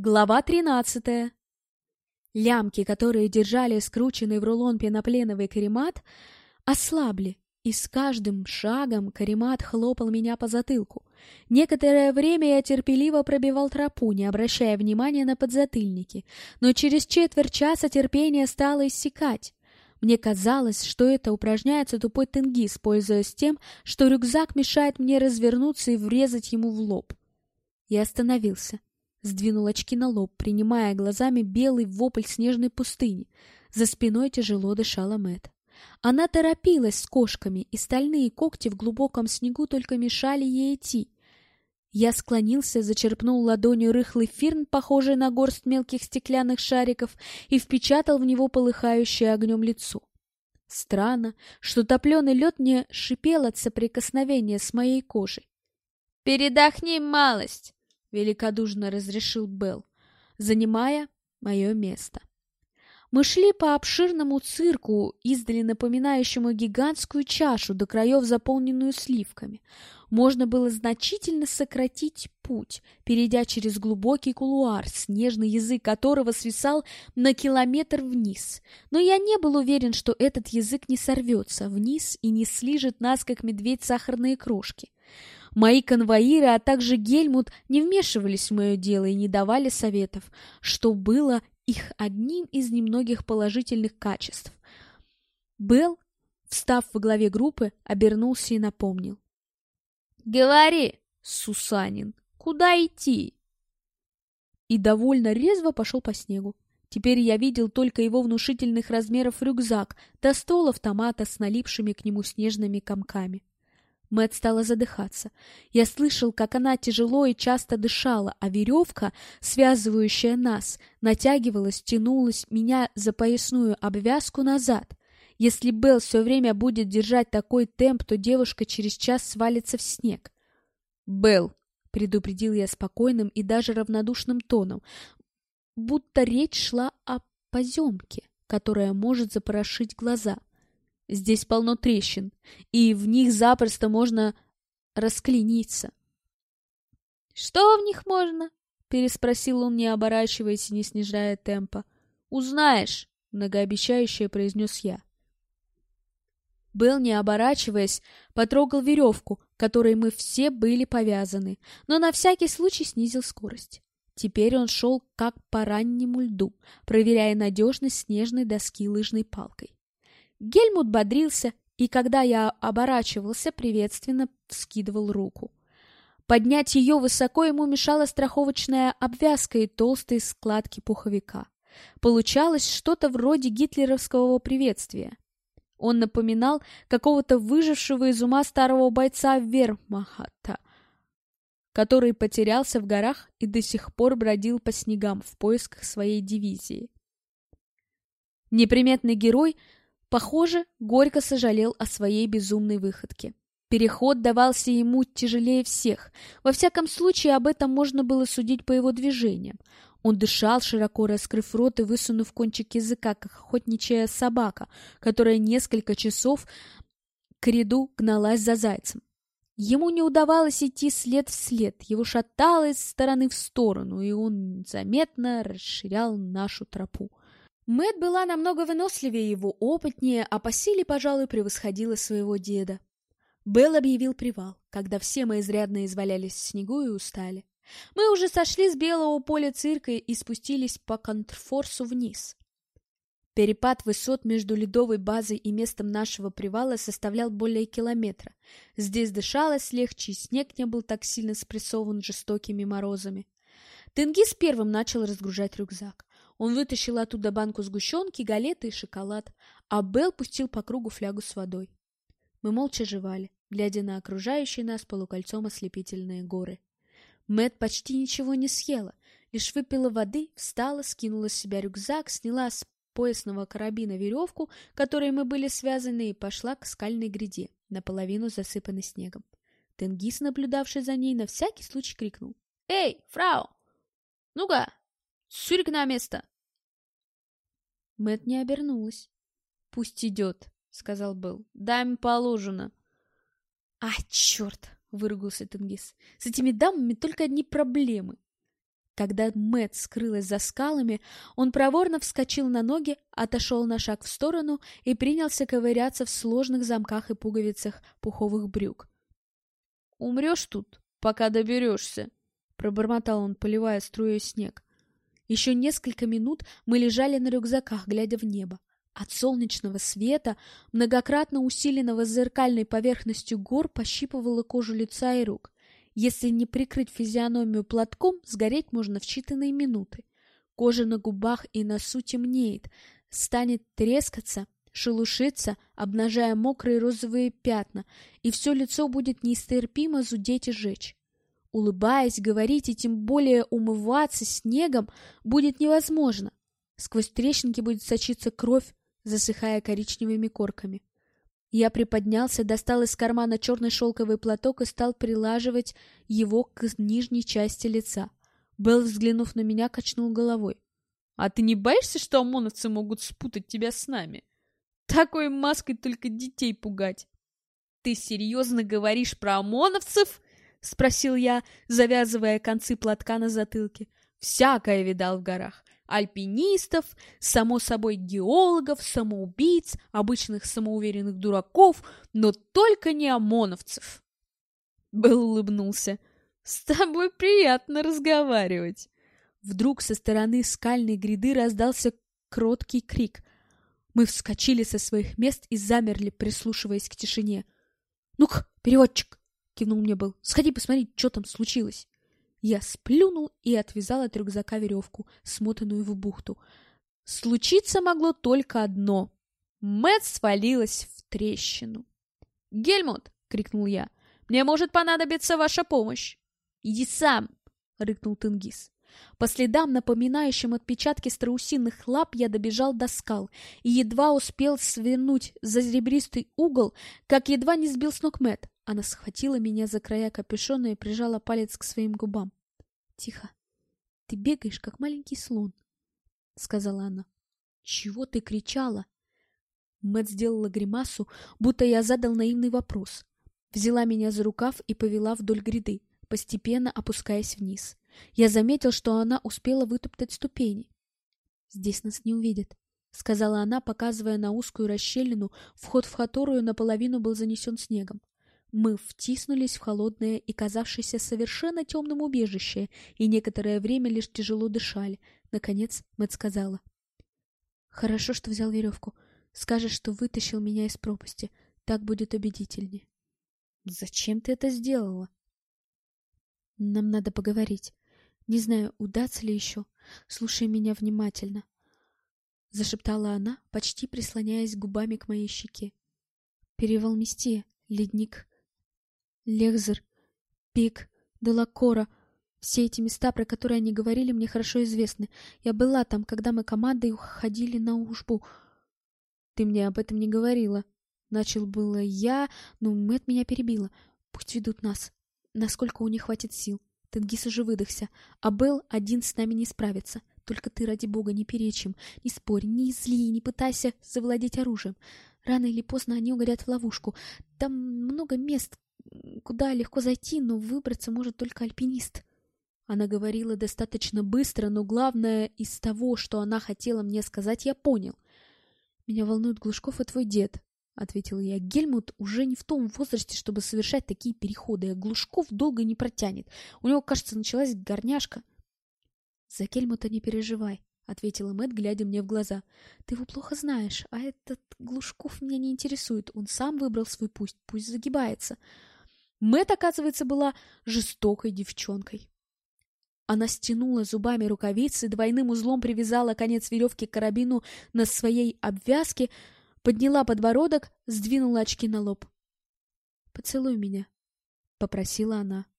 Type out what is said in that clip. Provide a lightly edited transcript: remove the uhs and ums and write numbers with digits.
Глава 13. Лямки, которые держали скрученный в рулон пенопленовый каремат, ослабли, и с каждым шагом каремат хлопал меня по затылку. Некоторое время я терпеливо пробивал тропу, не обращая внимания на подзатыльники, но через четверть часа терпение стало иссякать. Мне казалось, что это упражняется тупой Тенгиз, пользуясь тем, что рюкзак мешает мне развернуться и врезать ему в лоб. Я остановился. Сдвинул очки на лоб, принимая глазами белый вопль снежной пустыни. За спиной тяжело дышала Мэт. Она торопилась с кошками, и стальные когти в глубоком снегу только мешали ей идти. Я склонился, зачерпнул ладонью рыхлый фирн, похожий на горсть мелких стеклянных шариков, и впечатал в него полыхающее огнем лицо. Странно, что топленый лед не шипел от соприкосновения с моей кожей. «Передохни малость!» — великодушно разрешил Белл, занимая мое место. Мы шли по обширному цирку, издали напоминающему гигантскую чашу, до краев заполненную сливками. Можно было значительно сократить путь, перейдя через глубокий кулуар, снежный язык которого свисал на километр вниз. Но я не был уверен, что этот язык не сорвется вниз и не слижет нас, как медведь, сахарные крошки. Мои конвоиры, а также Гельмут не вмешивались в мое дело и не давали советов, что было их одним из немногих положительных качеств. Белл, встав во главе группы, обернулся и напомнил. «Говори, Сусанин, куда идти?» И довольно резво пошел по снегу. Теперь я видел только его внушительных размеров рюкзак да ствол автомата с налипшими к нему снежными комками. Мэт стала задыхаться. Я слышал, как она тяжело и часто дышала, а веревка, связывающая нас, натягивалась, тянулась меня за поясную обвязку назад. Если Белл все время будет держать такой темп, то девушка через час свалится в снег. «Белл», — предупредил я спокойным и даже равнодушным тоном, будто речь шла о поземке, которая может запорошить глаза. Здесь полно трещин, и в них запросто можно расклиниться. «Что в них можно?» — переспросил он, не оборачиваясь и не снижая темпа. «Узнаешь», — многообещающе произнес я. Белл, не оборачиваясь, потрогал веревку, которой мы все были повязаны, но на всякий случай снизил скорость. Теперь он шел как по раннему льду, проверяя надежность снежной доски лыжной палкой. Гельмут бодрился, и когда я оборачивался, приветственно вскидывал руку. Поднять ее высоко ему мешала страховочная обвязка и толстые складки пуховика. Получалось что-то вроде гитлеровского приветствия. Он напоминал какого-то выжившего из ума старого бойца вермахта, который потерялся в горах и до сих пор бродил по снегам в поисках своей дивизии. Неприметный герой, похоже, горько сожалел о своей безумной выходке. Переход давался ему тяжелее всех. Во всяком случае, об этом можно было судить по его движениям. Он дышал, широко раскрыв рот и высунув кончик языка, как охотничья собака, которая несколько часов к ряду гналась за зайцем. Ему не удавалось идти след в след, его шатало из стороны в сторону, и он заметно расширял нашу тропу. Мэт была намного выносливее его, опытнее, а по силе, пожалуй, превосходила своего деда. Белл объявил привал, когда все мы изрядно извалялись в снегу и устали. Мы уже сошли с белого поля цирка и спустились по контрфорсу вниз. Перепад высот между ледовой базой и местом нашего привала составлял более километра. Здесь дышалось легче, и снег не был так сильно спрессован жестокими морозами. Тенгиз первым начал разгружать рюкзак. Он вытащил оттуда банку сгущенки, галеты и шоколад, а Белл пустил по кругу флягу с водой. Мы молча жевали, глядя на окружающие нас полукольцом ослепительные горы. Мэт почти ничего не съела, лишь выпила воды, встала, скинула с себя рюкзак, сняла с поясного карабина веревку, которой мы были связаны, и пошла к скальной гряде, наполовину засыпанной снегом. Тенгиз, наблюдавший за ней, на всякий случай крикнул: «Эй, фрау! Ну-ка, цирк на место!» Мэт не обернулась. «Пусть идет», — сказал Белл. «Даме положено». «А, черт!» — выругался Тенгиз. «С этими дамами только одни проблемы». Когда Мэтт скрылась за скалами, он проворно вскочил на ноги, отошел на шаг в сторону и принялся ковыряться в сложных замках и пуговицах пуховых брюк. «Умрешь тут, пока доберешься», — пробормотал он, поливая струей снег. Еще несколько минут мы лежали на рюкзаках, глядя в небо. От солнечного света, многократно усиленного зеркальной поверхностью гор, пощипывало кожу лица и рук. Если не прикрыть физиономию платком, сгореть можно в считанные минуты. Кожа на губах и носу темнеет, станет трескаться, шелушиться, обнажая мокрые розовые пятна, и все лицо будет нестерпимо зудеть и жечь. Улыбаясь, говорить и тем более умываться снегом будет невозможно. Сквозь трещинки будет сочиться кровь, засыхая коричневыми корками. Я приподнялся, достал из кармана черный шелковый платок и стал прилаживать его к нижней части лица. Белл, взглянув на меня, качнул головой. — А ты не боишься, что ОМОНовцы могут спутать тебя с нами? Такой маской только детей пугать. — Ты серьезно говоришь про ОМОНовцев? — спросил я, завязывая концы платка на затылке. — Всякое видал в горах. Альпинистов, само собой геологов, самоубийц, обычных самоуверенных дураков, но только не ОМОНовцев. Белл улыбнулся. «С тобой приятно разговаривать». Вдруг со стороны скальной гряды раздался кроткий крик. Мы вскочили со своих мест и замерли, прислушиваясь к тишине. «Ну-ка, переводчик!» — кивнул мне Белл. «Сходи посмотри, что там случилось». Я сплюнул и отвязал от рюкзака веревку, смотанную в бухту. Случиться могло только одно. Мэтт свалилась в трещину. «Гельмут!» — крикнул я. «Мне может понадобиться ваша помощь!» «Иди сам!» — рыкнул Тенгиз. По следам, напоминающим отпечатки страусиных лап, я добежал до скал и едва успел свернуть за ребристый угол, как едва не сбил с ног Мэтт. Она схватила меня за края капюшона и прижала палец к своим губам. — Тихо. Ты бегаешь, как маленький слон, — сказала она. — Чего ты кричала? Мэтт сделала гримасу, будто я задал наивный вопрос. Взяла меня за рукав и повела вдоль гряды, постепенно опускаясь вниз. Я заметил, что она успела вытоптать ступени. — Здесь нас не увидят, — сказала она, показывая на узкую расщелину, вход в которую наполовину был занесен снегом. Мы втиснулись в холодное и казавшееся совершенно темным убежище, и некоторое время лишь тяжело дышали. Наконец Мэтт сказала: «Хорошо, что взял веревку. Скажешь, что вытащил меня из пропасти. Так будет убедительнее». «Зачем ты это сделала?» «Нам надо поговорить. Не знаю, удастся ли еще. Слушай меня внимательно», — зашептала она, почти прислоняясь губами к моей щеке. «Перевал Мистия, ледник, Лехзер, Пик, Делакора. Все эти места, про которые они говорили, мне хорошо известны. Я была там, когда мы командой уходили на Ужбу». «Ты мне об этом не говорила». Начал было я, но Мэтт меня перебила. «Пусть ведут нас. Насколько у них хватит сил. Тенгиз уже выдохся, а Белл один с нами не справится. Только ты, ради бога, не перечь им, не спорь, не зли, не пытайся завладеть оружием. Рано или поздно они угодят в ловушку. Там много мест, куда легко зайти, но выбраться может только альпинист». Она говорила достаточно быстро, но главное из того, что она хотела мне сказать, я понял. «Меня волнует Глушков и твой дед», — ответил я. «Гельмут уже не в том возрасте, чтобы совершать такие переходы, а Глушков долго не протянет. У него, кажется, началась горняшка». «За Гельмута не переживай», — ответила Мэтт, глядя мне в глаза. «Ты его плохо знаешь, а этот Глушков меня не интересует. Он сам выбрал свой путь, пусть загибается». Мэтт, оказывается, была жестокой девчонкой. Она стянула зубами рукавицы, двойным узлом привязала конец веревки к карабину на своей обвязке, подняла подбородок, сдвинула очки на лоб. «Поцелуй меня», — попросила она.